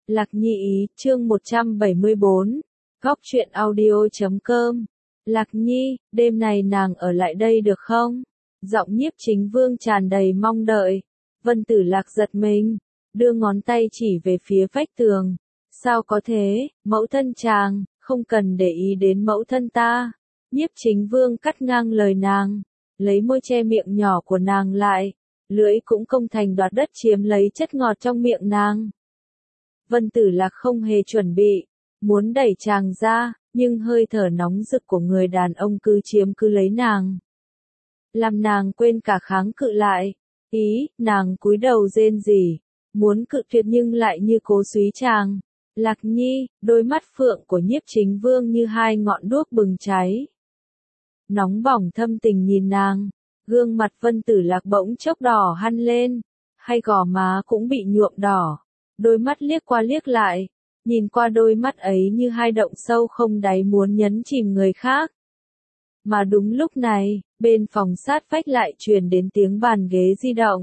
Lạc Nhi ý, chương 174, góc truyện audio.com. Lạc Nhi, đêm này nàng ở lại đây được không? Giọng Nhiếp Chính Vương tràn đầy mong đợi. Vân Tử Lạc giật mình, đưa ngón tay chỉ về phía vách tường. Sao có thế, mẫu thân chàng, không cần để ý đến mẫu thân ta. Nhiếp Chính Vương cắt ngang lời nàng, lấy môi che miệng nhỏ của nàng lại, lưỡi cũng công thành đoạt đất chiếm lấy chất ngọt trong miệng nàng. Vân Tử Lạc không hề chuẩn bị, muốn đẩy chàng ra, nhưng hơi thở nóng rực của người đàn ông cứ chiếm cứ lấy nàng. Làm nàng quên cả kháng cự lại, nàng cúi đầu rên rỉ, muốn cự tuyệt nhưng lại như cố súy chàng. Lạc Nhi, đôi mắt phượng của Nhiếp Chính Vương như hai ngọn đuốc bừng cháy. Nóng bỏng thâm tình nhìn nàng, gương mặt Vân Tử Lạc bỗng chốc đỏ hằn lên, hay gò má cũng bị nhuộm đỏ. Đôi mắt liếc qua liếc lại, nhìn qua đôi mắt ấy như hai động sâu không đáy muốn nhấn chìm người khác. Mà đúng lúc này, bên phòng sát vách lại truyền đến tiếng bàn ghế di động.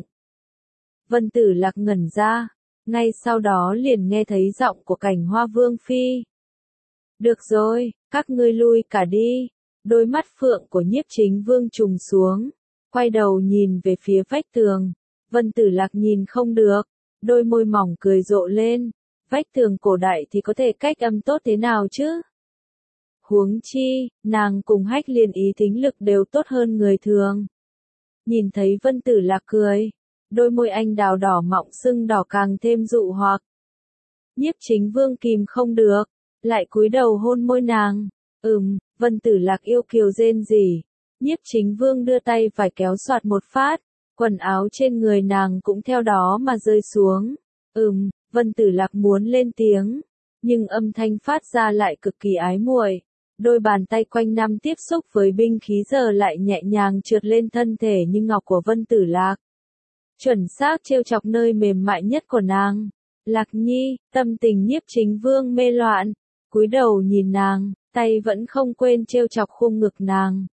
Vân Tử Lạc ngẩn ra, ngay sau đó liền nghe thấy giọng của Cảnh Hoa Vương Phi. Được rồi, các ngươi lui cả đi. Đôi mắt phượng của Nhiếp Chính Vương trùng xuống, quay đầu nhìn về phía vách tường. Vân Tử Lạc nhìn không được, đôi môi mỏng cười rộ lên. Vách tường cổ đại thì có thể cách âm tốt thế nào chứ? Huống chi, nàng cùng Hách Liên ý thính lực đều tốt hơn người thường. Nhìn thấy Vân Tử Lạc cười, đôi môi anh đào đỏ mọng sưng đỏ càng thêm dụ hoặc. Nhiếp Chính Vương kìm không được, lại cúi đầu hôn môi nàng. Vân Tử Lạc yêu kiều rên rỉ. Nhiếp Chính Vương đưa tay phải kéo soạt một phát, quần áo trên người nàng cũng theo đó mà rơi xuống. Vân Tử Lạc muốn lên tiếng, nhưng âm thanh phát ra lại cực kỳ ái muội. Đôi bàn tay quanh năm tiếp xúc với binh khí giờ lại nhẹ nhàng trượt lên thân thể như ngọc của Vân Tử Lạc. Chuẩn xác trêu chọc nơi mềm mại nhất của nàng. Lạc Nhi, tâm tình Nhiếp Chính Vương mê loạn, cúi đầu nhìn nàng, tay vẫn không quên trêu chọc khung ngực nàng.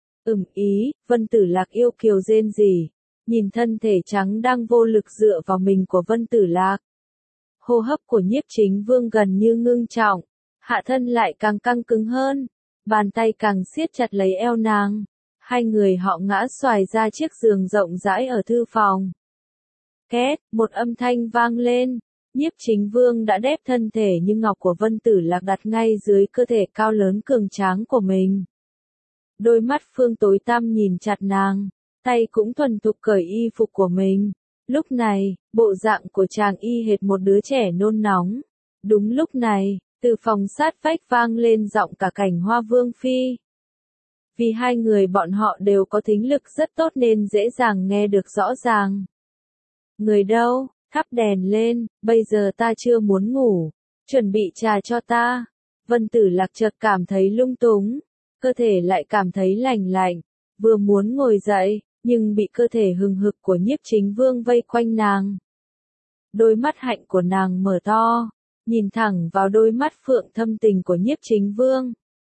Vân Tử Lạc yêu kiều rên rỉ, nhìn thân thể trắng đang vô lực dựa vào mình của Vân Tử Lạc. Hô hấp của Nhiếp Chính Vương gần như ngưng trọng, hạ thân lại càng căng cứng hơn, bàn tay càng siết chặt lấy eo nàng. Hai người họ ngã xoài ra chiếc giường rộng rãi ở thư phòng. Két, một âm thanh vang lên, Nhiếp Chính Vương đã đép thân thể như ngọc của Vân Tử Lạc đặt ngay dưới cơ thể cao lớn cường tráng của mình. Đôi mắt Phương tối tăm nhìn chặt nàng, tay cũng thuần thục cởi y phục của mình. Lúc này, bộ dạng của chàng y hệt một đứa trẻ nôn nóng. Đúng lúc này, từ phòng sát vách vang lên giọng cả Cảnh Hoa Vương Phi. Vì hai người bọn họ đều có thính lực rất tốt nên dễ dàng nghe được rõ ràng. Người đâu, thắp đèn lên, bây giờ ta chưa muốn ngủ, chuẩn bị trà cho ta. Vân Tử Lạc chợt cảm thấy lung túng, cơ thể lại cảm thấy lành lạnh, vừa muốn ngồi dậy, nhưng bị cơ thể hừng hực của Nhiếp Chính Vương vây quanh nàng. Đôi mắt hạnh của nàng mở to, nhìn thẳng vào đôi mắt phượng thâm tình của Nhiếp Chính Vương.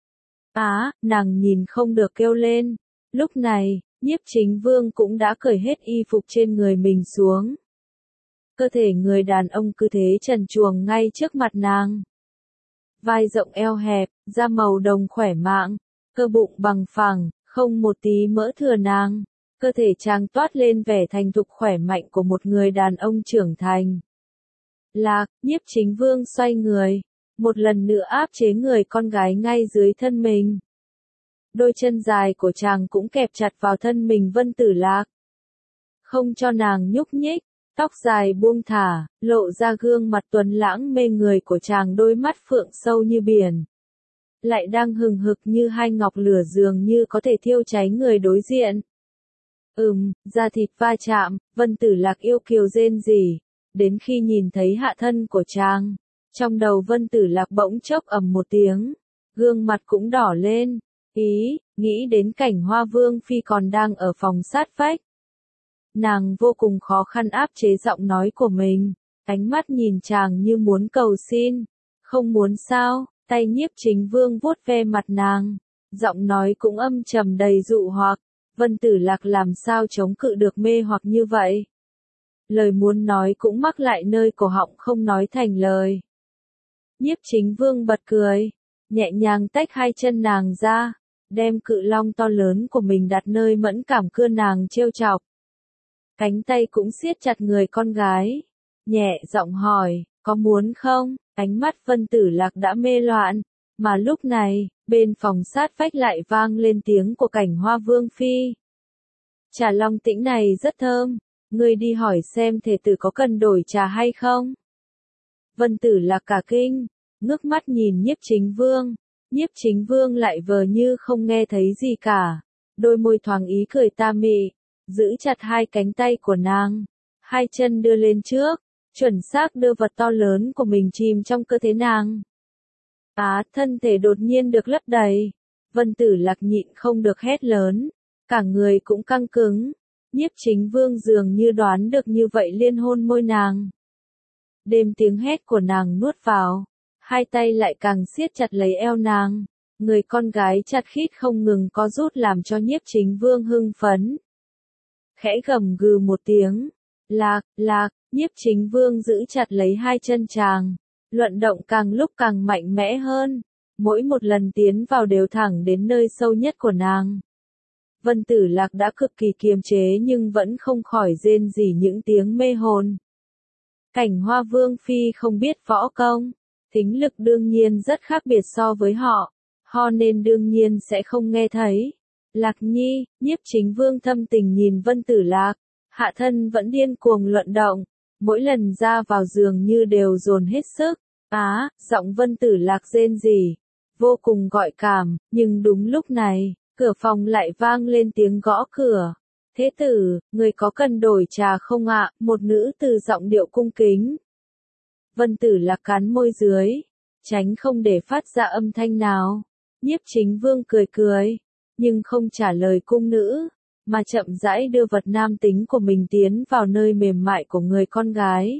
Nàng nhìn không được kêu lên. Lúc này, Nhiếp Chính Vương cũng đã cởi hết y phục trên người mình xuống. Cơ thể người đàn ông cứ thế trần truồng ngay trước mặt nàng. Vai rộng eo hẹp, da màu đồng khỏe mạnh, cơ bụng bằng phẳng, không một tí mỡ thừa nàng. Cơ thể chàng toát lên vẻ thành thục khỏe mạnh của một người đàn ông trưởng thành. Nhiếp Chính Vương xoay người, một lần nữa áp chế người con gái ngay dưới thân mình. Đôi chân dài của chàng cũng kẹp chặt vào thân mình Vân Tử Lạc, không cho nàng nhúc nhích, tóc dài buông thả, lộ ra gương mặt tuấn lãng mê người của chàng, đôi mắt phượng sâu như biển. Lại đang hừng hực như hai ngọc lửa dường như có thể thiêu cháy người đối diện. Da thịt va chạm, Vân Tử Lạc yêu kiều rên rỉ, đến khi nhìn thấy hạ thân của chàng, trong đầu Vân Tử Lạc bỗng chốc ầm một tiếng, gương mặt cũng đỏ lên, nghĩ đến Cảnh Hoa Vương Phi còn đang ở phòng sát vách. Nàng vô cùng khó khăn áp chế giọng nói của mình, ánh mắt nhìn chàng như muốn cầu xin. Không muốn sao? Tay Nhiếp Chính Vương vuốt ve mặt nàng, giọng nói cũng âm trầm đầy dụ hoặc. Vân Tử Lạc làm sao chống cự được mê hoặc như vậy? Lời muốn nói cũng mắc lại nơi cổ họng không nói thành lời. Nhiếp Chính Vương bật cười, nhẹ nhàng tách hai chân nàng ra, đem cự long to lớn của mình đặt nơi mẫn cảm cưa nàng trêu chọc. Cánh tay cũng siết chặt người con gái, nhẹ giọng hỏi, có muốn không? Ánh mắt Vân Tử Lạc đã mê loạn, mà lúc này, bên phòng sát vách lại vang lên tiếng của Cảnh Hoa Vương Phi. Trà long tĩnh này rất thơm, ngươi đi hỏi xem thể tử có cần đổi trà hay không? Vân Tử Lạc cả kinh, ngước mắt nhìn Nhiếp Chính Vương. Nhiếp Chính Vương lại vờ như không nghe thấy gì cả, đôi môi thoáng ý cười ta mị, giữ chặt hai cánh tay của nàng, hai chân đưa lên trước, chuẩn xác đưa vật to lớn của mình chìm trong cơ thể nàng. Thân thể đột nhiên được lấp đầy, Vân Tử Lạc nhịn không được hét lớn, cả người cũng căng cứng. Nhiếp Chính Vương dường như đoán được như vậy liên hôn môi nàng. Đêm tiếng hét của nàng nuốt vào, hai tay lại càng siết chặt lấy eo nàng, người con gái chặt khít không ngừng co rút làm cho Nhiếp Chính Vương hưng phấn. Khẽ gầm gừ một tiếng, lạc, Nhiếp Chính Vương giữ chặt lấy hai chân chàng, luận động càng lúc càng mạnh mẽ hơn, mỗi một lần tiến vào đều thẳng đến nơi sâu nhất của nàng. Vân Tử Lạc đã cực kỳ kiềm chế nhưng vẫn không khỏi rên rỉ những tiếng mê hồn. Cảnh Hoa Vương Phi không biết võ công, thính lực đương nhiên rất khác biệt so với họ, nên đương nhiên sẽ không nghe thấy. Lạc Nhi, Nhiếp Chính Vương thâm tình nhìn Vân Tử Lạc, hạ thân vẫn điên cuồng luận động, mỗi lần ra vào giường như đều dồn hết sức. Giọng Vân Tử Lạc rên rỉ, vô cùng gợi cảm, nhưng đúng lúc này, cửa phòng lại vang lên tiếng gõ cửa. Thế tử, người có cần đổi trà không ạ? Một nữ từ giọng điệu cung kính. Vân Tử Lạc cắn môi dưới, tránh không để phát ra âm thanh nào. Nhiếp Chính Vương cười cười, nhưng không trả lời cung nữ, mà chậm rãi đưa vật nam tính của mình tiến vào nơi mềm mại của người con gái.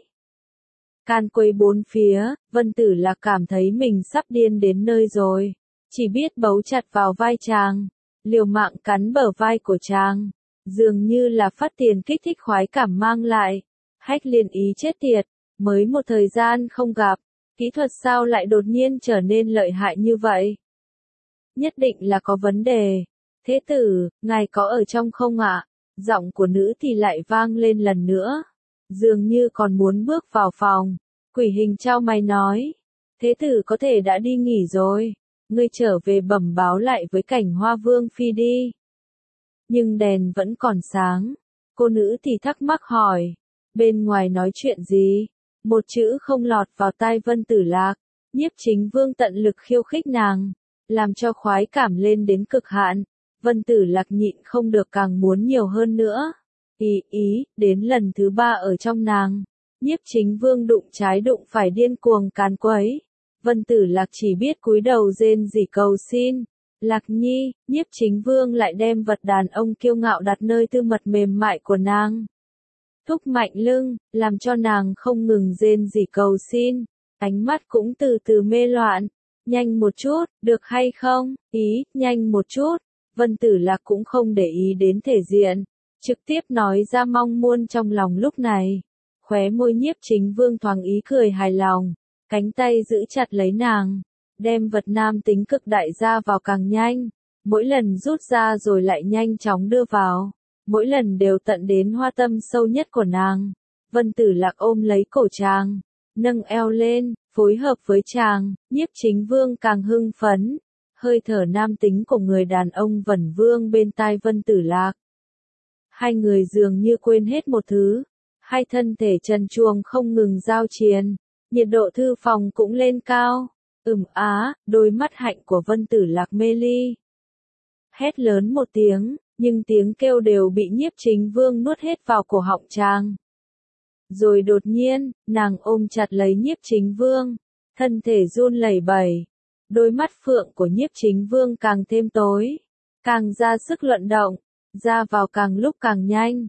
Can quấy bốn phía, Vân Tử Lạc cảm thấy mình sắp điên đến nơi rồi, chỉ biết bấu chặt vào vai chàng, liều mạng cắn bờ vai của chàng, dường như là phát tiền kích thích khoái cảm mang lại. Hách Liên Ý chết tiệt, mới một thời gian không gặp, kỹ thuật sao lại đột nhiên trở nên lợi hại như vậy? Nhất định là có vấn đề. Thế tử, ngài có ở trong không ạ? Giọng của nữ thì lại vang lên lần nữa, dường như còn muốn bước vào phòng. Quỷ Hình chau mày nói, thế tử có thể đã đi nghỉ rồi, ngươi trở về bẩm báo lại với Cảnh Hoa Vương Phi đi. Nhưng đèn vẫn còn sáng, cô nữ thì thắc mắc hỏi, bên ngoài nói chuyện gì? Một chữ không lọt vào tai Vân Tử Lạc. Nhiếp Chính Vương tận lực khiêu khích nàng, làm cho khoái cảm lên đến cực hạn. Vân Tử Lạc nhịn không được càng muốn nhiều hơn nữa. Đến lần thứ 3 ở trong nàng, Nhiếp Chính Vương đụng trái đụng phải điên cuồng càn quấy. Vân Tử Lạc chỉ biết cúi đầu rên rỉ cầu xin. Lạc Nhi, Nhiếp Chính Vương lại đem vật đàn ông kiêu ngạo đặt nơi tư mật mềm mại của nàng. Thúc mạnh lưng, làm cho nàng không ngừng rên rỉ cầu xin. Ánh mắt cũng từ từ mê loạn. Nhanh một chút, được hay không? Nhanh một chút. Vân Tử Lạc cũng không để ý đến thể diện, trực tiếp nói ra mong muốn trong lòng lúc này. Khóe môi Nhiếp Chính Vương thoáng ý cười hài lòng, cánh tay giữ chặt lấy nàng, đem vật nam tính cực đại ra vào càng nhanh, mỗi lần rút ra rồi lại nhanh chóng đưa vào, mỗi lần đều tận đến hoa tâm sâu nhất của nàng. Vân Tử Lạc ôm lấy cổ chàng, nâng eo lên, phối hợp với chàng, Nhiếp Chính Vương càng hưng phấn. Hơi thở nam tính của người đàn ông vẩn vương bên tai Vân Tử Lạc. Hai người dường như quên hết một thứ, hai thân thể trần truồng không ngừng giao chiến, nhiệt độ thư phòng cũng lên cao. Đôi mắt hạnh của Vân Tử Lạc mê ly. Hét lớn một tiếng, nhưng tiếng kêu đều bị Nhiếp Chính Vương nuốt hết vào cổ họng chàng. Rồi đột nhiên, nàng ôm chặt lấy Nhiếp Chính Vương, thân thể run lẩy bẩy. Đôi mắt phượng của Nhiếp Chính Vương càng thêm tối, càng ra sức luận động, ra vào càng lúc càng nhanh.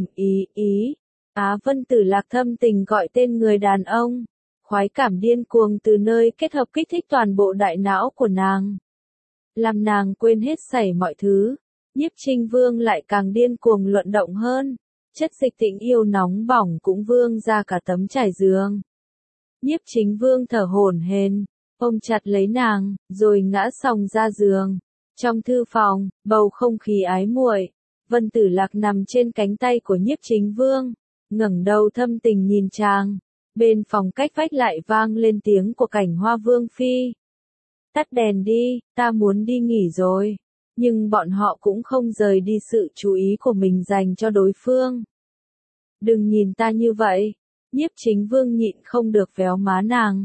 Vân Tử Lạc thâm tình gọi tên người đàn ông, khoái cảm điên cuồng từ nơi kết hợp kích thích toàn bộ đại não của nàng, làm nàng quên hết sảy mọi thứ. Nhiếp Chính Vương lại càng điên cuồng luận động hơn, chất dịch tình yêu nóng bỏng cũng vương ra cả tấm trải giường. Nhiếp Chính Vương thở hổn hển, ôm chặt lấy nàng, rồi ngã sòng ra giường. Trong thư phòng, bầu không khí ái muội, Vân Tử Lạc nằm trên cánh tay của Nhiếp Chính Vương, ngẩng đầu thâm tình nhìn chàng. Bên phòng cách vách lại vang lên tiếng của Cảnh Hoa Vương phi. Tắt đèn đi, ta muốn đi nghỉ rồi. Nhưng bọn họ cũng không rời đi sự chú ý của mình dành cho đối phương. Đừng nhìn ta như vậy. Nhiếp Chính Vương nhịn không được véo má nàng.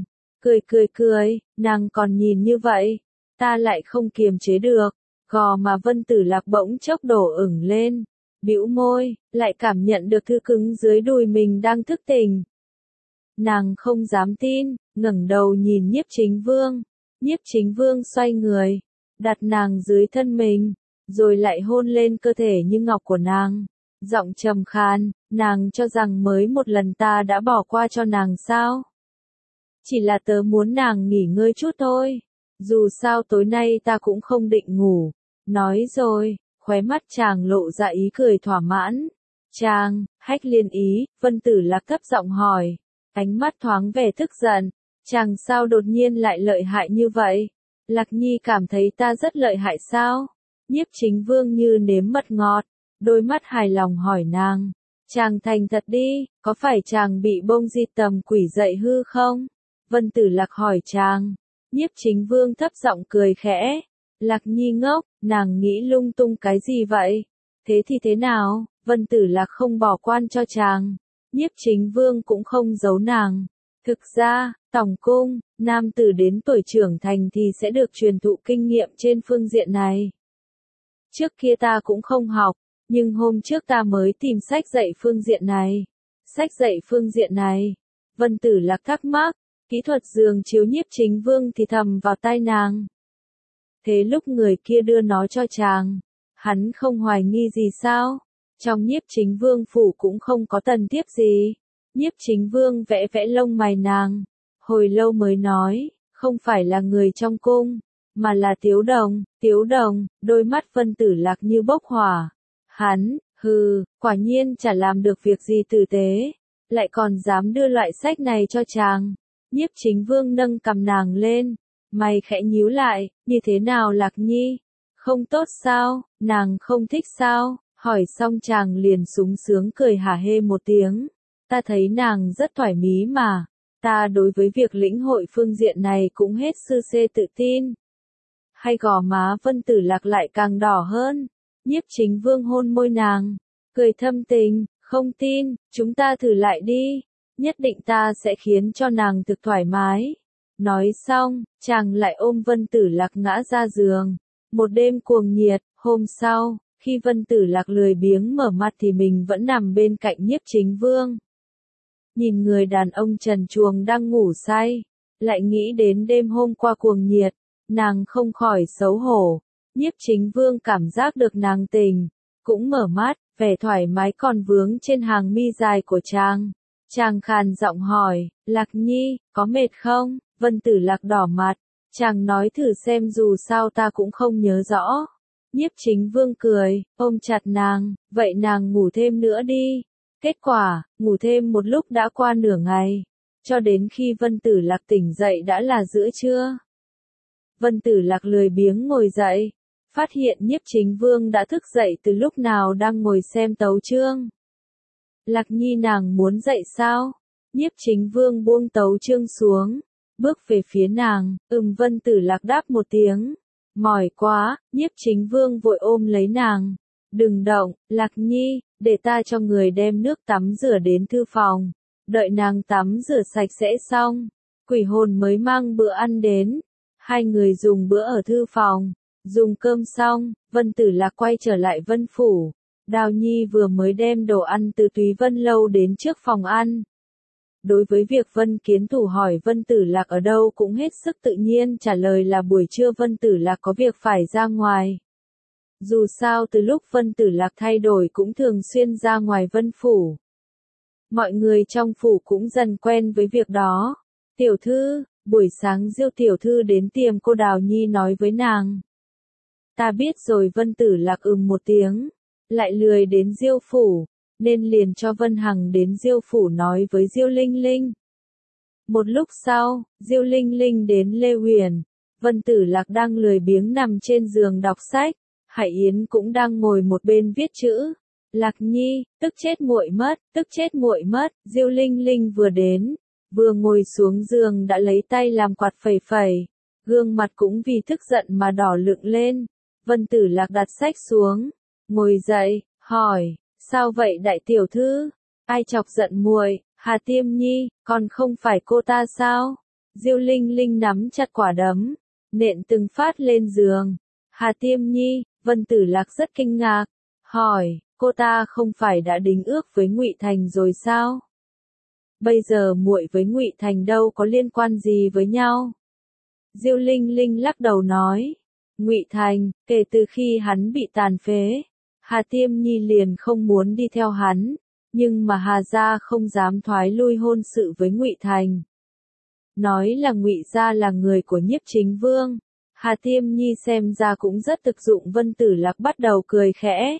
Cười, nàng còn nhìn như vậy. Ta lại không kiềm chế được. Gò mà Vân Tử Lạc bỗng chốc đổ ửng lên. Bĩu môi, lại cảm nhận được thứ cứng dưới đùi mình đang thức tỉnh. Nàng không dám tin, ngẩng đầu nhìn Nhiếp Chính Vương. Nhiếp Chính Vương xoay người, đặt nàng dưới thân mình, rồi lại hôn lên cơ thể như ngọc của nàng. Giọng trầm khàn, nàng cho rằng mới một lần ta đã bỏ qua cho nàng sao? Chỉ là tớ muốn nàng nghỉ ngơi chút thôi. Dù sao tối nay ta cũng không định ngủ. Nói rồi, khóe mắt chàng lộ ra ý cười thỏa mãn. Chàng, Hách Liên ý, Vân Tử Lạc thấp giọng hỏi. Ánh mắt thoáng vẻ tức giận. Chàng sao đột nhiên lại lợi hại như vậy? Lạc Nhi cảm thấy ta rất lợi hại sao? Nhiếp Chính Vương như nếm mật ngọt, đôi mắt hài lòng hỏi nàng. Chàng thành thật đi, có phải chàng bị bông di tầm quỷ dậy hư không? Vân Tử Lạc hỏi chàng. Nhiếp Chính Vương thấp giọng cười khẽ. Lạc Nhi ngốc, nàng nghĩ lung tung cái gì vậy? Thế thì thế nào? Vân Tử Lạc không bỏ quan cho chàng. Nhiếp Chính Vương cũng không giấu nàng. Thực ra, Tòng Cung, nam tử đến tuổi trưởng thành thì sẽ được truyền thụ kinh nghiệm trên phương diện này. Trước kia ta cũng không học, nhưng hôm trước ta mới tìm sách dạy phương diện này. Sách dạy phương diện này. Vân Tử Lạc thắc mắc, kỹ thuật giường chiếu Nhiếp Chính Vương thì thầm vào tai nàng. Thế lúc người kia đưa nó cho chàng, hắn không hoài nghi gì sao? Trong Nhiếp Chính Vương phủ cũng không có tần thiếp gì. Nhiếp Chính Vương vẽ vẽ lông mày nàng, hồi lâu mới nói, không phải là người trong cung, mà là Tiếu Đồng, đôi mắt Vân Tử Lạc như bốc hỏa. Hắn, quả nhiên chả làm được việc gì tử tế, lại còn dám đưa loại sách này cho chàng. Nhiếp Chính Vương nâng cằm nàng lên, mày khẽ nhíu lại, như thế nào Lạc Nhi? Không tốt sao, nàng không thích sao? Hỏi xong chàng liền súng sướng cười hả hê một tiếng. Ta thấy nàng rất thoải mái mà. Ta đối với việc lĩnh hội phương diện này cũng hết sư xê tự tin. Hay gò má Vân Tử Lạc lại càng đỏ hơn. Nhiếp Chính Vương hôn môi nàng, cười thâm tình, không tin, chúng ta thử lại đi. Nhất định ta sẽ khiến cho nàng thực thoải mái. Nói xong, chàng lại ôm Vân Tử Lạc ngã ra giường. Một đêm cuồng nhiệt, hôm sau, khi Vân Tử Lạc lười biếng mở mắt thì mình vẫn nằm bên cạnh Nhiếp Chính Vương. Nhìn người đàn ông trần truồng đang ngủ say, lại nghĩ đến đêm hôm qua cuồng nhiệt, nàng không khỏi xấu hổ. Nhiếp Chính Vương cảm giác được nàng tỉnh, cũng mở mắt, vẻ thoải mái còn vướng trên hàng mi dài của chàng. Chàng khàn giọng hỏi, Lạc Nhi, có mệt không? Vân Tử Lạc đỏ mặt, chàng nói thử xem dù sao ta cũng không nhớ rõ. Nhiếp Chính Vương cười, ôm chặt nàng, vậy nàng ngủ thêm nữa đi. Kết quả, ngủ thêm một lúc đã qua nửa ngày, cho đến khi Vân Tử Lạc tỉnh dậy đã là giữa trưa. Vân Tử Lạc lười biếng ngồi dậy, phát hiện Nhiếp Chính Vương đã thức dậy từ lúc nào đang ngồi xem tấu chương. Lạc Nhi nàng muốn dậy sao? Nhiếp Chính Vương buông tấu chương xuống, bước về phía nàng, Vân Tử Lạc đáp một tiếng. Mỏi quá, Nhiếp Chính Vương vội ôm lấy nàng. Đừng động, Lạc Nhi, để ta cho người đem nước tắm rửa đến thư phòng. Đợi nàng tắm rửa sạch sẽ xong, quỷ hồn mới mang bữa ăn đến. Hai người dùng bữa ở thư phòng, dùng cơm xong, Vân Tử Lạc quay trở lại Vân Phủ. Đào Nhi vừa mới đem đồ ăn từ Túy Vân Lâu đến trước phòng ăn. Đối với việc Vân Kiến Thủ hỏi Vân Tử Lạc ở đâu cũng hết sức tự nhiên trả lời là buổi trưa Vân Tử Lạc có việc phải ra ngoài. Dù sao từ lúc Vân Tử Lạc thay đổi cũng thường xuyên ra ngoài Vân Phủ. Mọi người trong phủ cũng dần quen với việc đó. Tiểu thư, buổi sáng Diêu tiểu thư đến tìm cô Đào Nhi nói với nàng. Ta biết rồi Vân Tử Lạc một tiếng, lại lười đến Diêu phủ, nên liền cho Vân Hằng đến Diêu phủ nói với Diêu Linh Linh. Một lúc sau, Diêu Linh Linh đến Lê Huyền. Vân Tử Lạc đang lười biếng nằm trên giường đọc sách. Hải Yến cũng đang ngồi một bên viết chữ. Lạc Nhi, tức chết muội mất, tức chết muội mất. Diêu Linh Linh vừa đến, vừa ngồi xuống giường đã lấy tay làm quạt phẩy phẩy. Gương mặt cũng vì tức giận mà đỏ lựng lên. Vân Tử Lạc đặt sách xuống, ngồi dậy, hỏi, sao vậy đại tiểu thư? Ai chọc giận muội? Hà Tiêm Nhi, còn không phải cô ta sao? Diêu Linh Linh nắm chặt quả đấm, nện từng phát lên giường. Hà Tiêm Nhi, Vân Tử Lạc rất kinh ngạc, hỏi, cô ta không phải đã đính ước với Ngụy Thành rồi sao? Bây giờ muội với Ngụy Thành đâu có liên quan gì với nhau? Diêu Linh Linh lắc đầu nói, Ngụy Thành, kể từ khi hắn bị tàn phế, Hà Tiêm Nhi liền không muốn đi theo hắn, nhưng mà Hà gia không dám thoái lui hôn sự với Ngụy Thành. Nói là Ngụy gia là người của Nhiếp Chính Vương, Hà Tiêm Nhi xem ra cũng rất thực dụng. Vân Tử Lạc bắt đầu cười khẽ.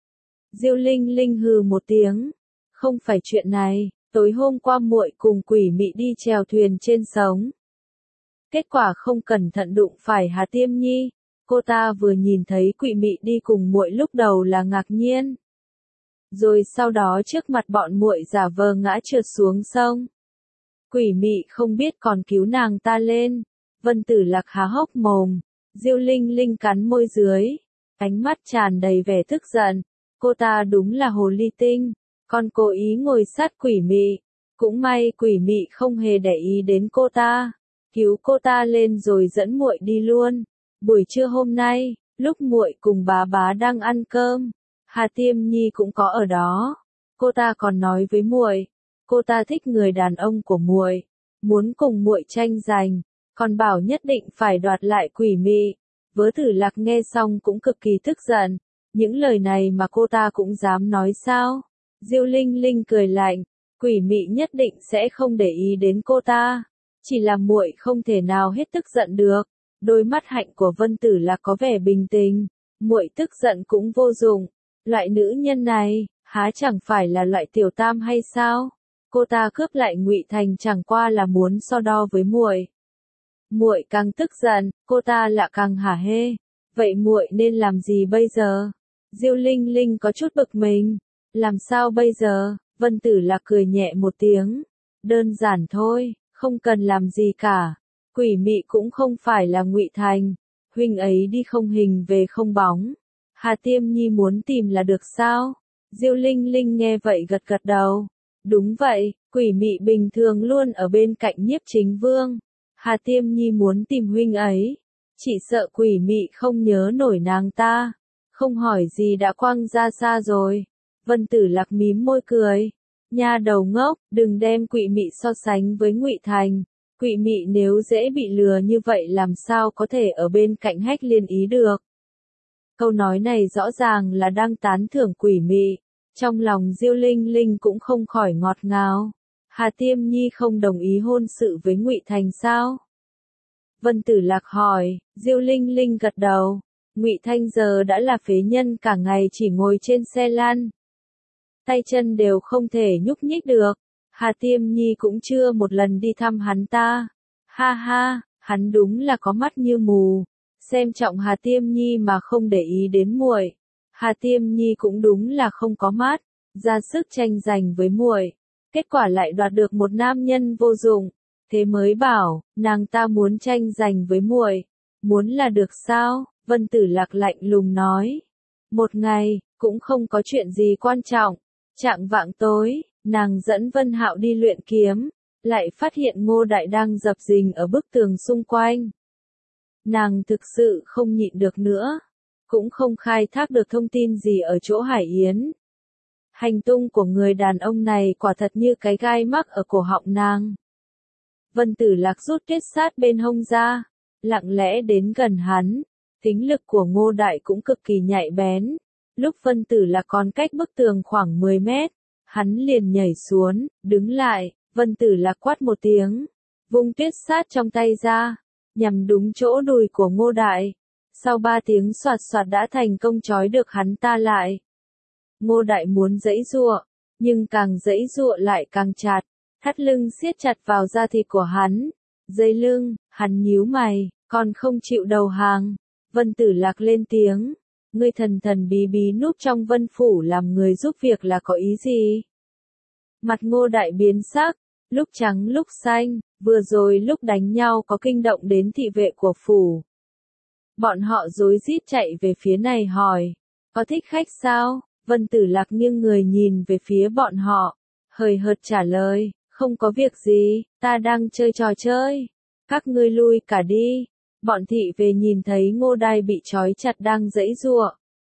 Diêu Linh Linh hừ một tiếng, không phải chuyện này, tối hôm qua muội cùng Quỷ Mị đi chèo thuyền trên sóng. Kết quả không cẩn thận đụng phải Hà Tiêm Nhi, cô ta vừa nhìn thấy Quỷ Mị đi cùng muội lúc đầu là ngạc nhiên. Rồi sau đó trước mặt bọn muội giả vờ ngã trượt xuống sông. Quỷ Mị không biết còn cứu nàng ta lên. Vân Tử Lạc há hốc mồm, Diêu Linh Linh cắn môi dưới, ánh mắt tràn đầy vẻ tức giận. Cô ta đúng là hồ ly tinh, còn cố ý ngồi sát Quỷ Mị. Cũng may Quỷ Mị không hề để ý đến cô ta, cứu cô ta lên rồi dẫn muội đi luôn. Buổi trưa hôm nay, lúc muội cùng bá bá đang ăn cơm, Hà Tiêm Nhi cũng có ở đó. Cô ta còn nói với muội, cô ta thích người đàn ông của muội, muốn cùng muội tranh giành, còn bảo nhất định phải đoạt lại Quỷ Mị. Vớ Tử Lạc nghe xong cũng cực kỳ tức giận, những lời này mà cô ta cũng dám nói sao? Diêu Linh Linh cười lạnh, Quỷ Mị nhất định sẽ không để ý đến cô ta, chỉ là muội không thể nào hết tức giận được. Đôi mắt hạnh của Vân Tử Lạc có vẻ bình tĩnh, muội tức giận cũng vô dụng. Loại nữ nhân này, há chẳng phải là loại tiểu tam hay sao? Cô ta cướp lại Ngụy Thành chẳng qua là muốn so đo với muội. Muội càng tức giận, cô ta lại càng hả hê. Vậy muội nên làm gì bây giờ? Diêu Linh Linh có chút bực mình. Làm sao bây giờ? Vân Tử Lạc cười nhẹ một tiếng. Đơn giản thôi, không cần làm gì cả. Quỷ Mị cũng không phải là Ngụy Thành. Huynh ấy đi không hình về không bóng. Hà Tiêm Nhi muốn tìm là được sao? Diêu Linh Linh nghe vậy gật gật đầu. Đúng vậy, Quỷ Mị bình thường luôn ở bên cạnh Nhiếp Chính Vương. Hà Tiêm Nhi muốn tìm huynh ấy. Chỉ sợ Quỷ Mị không nhớ nổi nàng ta. Không hỏi gì đã quăng ra xa rồi. Vân Tử Lạc mím môi cười. Nha đầu ngốc, đừng đem Quỷ Mị so sánh với Ngụy Thành. Quỷ Mị nếu dễ bị lừa như vậy làm sao có thể ở bên cạnh Hách Liên Ý được. Câu nói này rõ ràng là đang tán thưởng Quỷ Mị. Trong lòng Diêu Linh Linh cũng không khỏi ngọt ngào. Hà Tiêm Nhi không đồng ý hôn sự với Ngụy Thành sao? Vân Tử Lạc hỏi. Diêu Linh Linh gật đầu. Ngụy Thành giờ đã là phế nhân, cả ngày chỉ ngồi trên xe lăn. Tay chân đều không thể nhúc nhích được. Hà Tiêm Nhi cũng chưa một lần đi thăm hắn ta. Ha ha, hắn đúng là có mắt như mù. Xem trọng Hà Tiêm Nhi mà không để ý đến muội. Hà Tiêm Nhi cũng đúng là không có mắt, ra sức tranh giành với muội, kết quả lại đoạt được một nam nhân vô dụng. Thế mới bảo, nàng ta muốn tranh giành với muội. Muốn là được sao? Vân Tử Lạc lạnh lùng nói. Một ngày, cũng không có chuyện gì quan trọng. Chạng vạng tối, nàng dẫn Vân Hạo đi luyện kiếm, lại phát hiện Ngô Đại đang dập dình ở bức tường xung quanh. Nàng thực sự không nhịn được nữa, cũng không khai thác được thông tin gì ở chỗ Hải Yến. Hành tung của người đàn ông này quả thật như cái gai mắc ở cổ họng nàng. Vân Tử Lạc rút kết sát bên hông ra, lặng lẽ đến gần hắn. Tính lực của Ngô Đại cũng cực kỳ nhạy bén. Lúc Vân Tử Lạc còn cách bức tường khoảng 10 mét, hắn liền nhảy xuống, đứng lại. Vân Tử Lạc quát một tiếng, vung tuyết sát trong tay ra, nhằm đúng chỗ đùi của Ngô Đại. Sau 3 tiếng soạt soạt đã thành công trói được hắn ta lại. Ngô Đại muốn giãy giụa, nhưng càng giãy giụa lại càng chặt. thắt lưng siết chặt vào da thịt của hắn. Dây lưng, hắn nhíu mày, còn không chịu đầu hàng. Vân Tử Lạc lên tiếng, ngươi thần thần bí bí núp trong Vân Phủ làm người giúp việc là có ý gì? Mặt Ngô Đại biến sắc, lúc trắng lúc xanh, vừa rồi lúc đánh nhau có kinh động đến thị vệ của phủ. Bọn họ rối rít chạy về phía này hỏi, có thích khách sao? Vân Tử Lạc nghiêng người nhìn về phía bọn họ, hời hợt trả lời, không có việc gì, ta đang chơi trò chơi. Các ngươi lui cả đi. Bọn thị vệ nhìn thấy Ngô Đai bị trói chặt đang giãy giụa.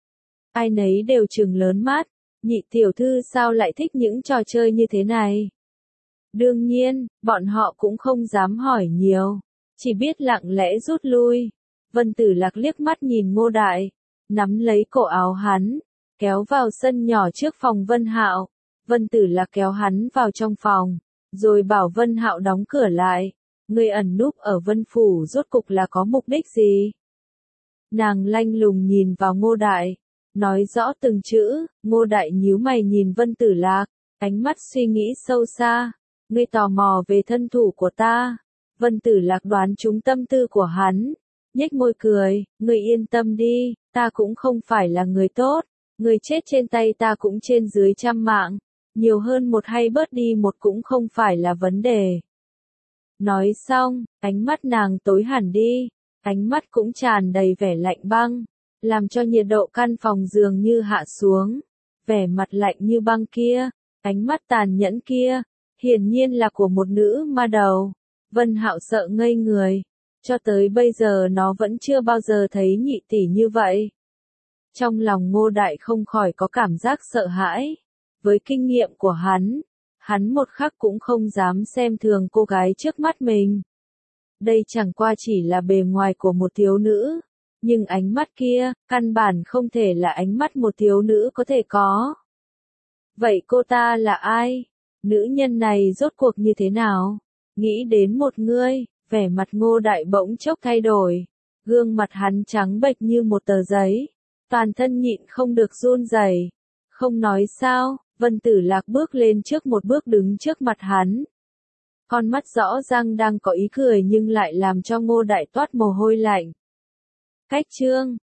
Ai nấy đều trừng lớn mắt, nhị tiểu thư sao lại thích những trò chơi như thế này? Đương nhiên, bọn họ cũng không dám hỏi nhiều, chỉ biết lặng lẽ rút lui. Vân Tử Lạc liếc mắt nhìn Ngô Đại, nắm lấy cổ áo hắn, kéo vào sân nhỏ trước phòng Vân Hạo. Vân Tử Lạc kéo hắn vào trong phòng, rồi bảo Vân Hạo đóng cửa lại. Ngươi ẩn núp ở Vân Phủ rốt cục là có mục đích gì? Nàng lanh lùng nhìn vào Ngô Đại, nói rõ từng chữ. Ngô Đại nhíu mày nhìn Vân Tử Lạc, ánh mắt suy nghĩ sâu xa. Ngươi tò mò về thân thủ của ta. Vân Tử Lạc đoán trúng tâm tư của hắn, nhếch môi cười, ngươi yên tâm đi, ta cũng không phải là người tốt. Ngươi chết trên tay ta cũng trên dưới 100 mạng, nhiều hơn một hay bớt đi một cũng không phải là vấn đề. Nói xong, ánh mắt nàng tối hẳn đi, ánh mắt cũng tràn đầy vẻ lạnh băng, làm cho nhiệt độ căn phòng dường như hạ xuống. Vẻ mặt lạnh như băng kia, ánh mắt tàn nhẫn kia, hiển nhiên là của một nữ ma đầu. Vân Hạo sợ ngây người, cho tới bây giờ nó vẫn chưa bao giờ thấy nhị tỷ như vậy. Trong lòng Ngô Đại không khỏi có cảm giác sợ hãi. Với kinh nghiệm của hắn một khắc cũng không dám xem thường cô gái trước mắt mình. Đây chẳng qua chỉ là bề ngoài của một thiếu nữ, nhưng ánh mắt kia, căn bản không thể là ánh mắt một thiếu nữ có thể có. Vậy cô ta là ai? Nữ nhân này rốt cuộc như thế nào? Nghĩ đến một người, vẻ mặt Ngô Đại bỗng chốc thay đổi, gương mặt hắn trắng bệch như một tờ giấy, toàn thân nhịn không được run rẩy. Không nói sao, Vân Tử Lạc bước lên trước một bước đứng trước mặt hắn. Con mắt rõ ràng đang có ý cười nhưng lại làm cho Ngô Đại toát mồ hôi lạnh. Cách chương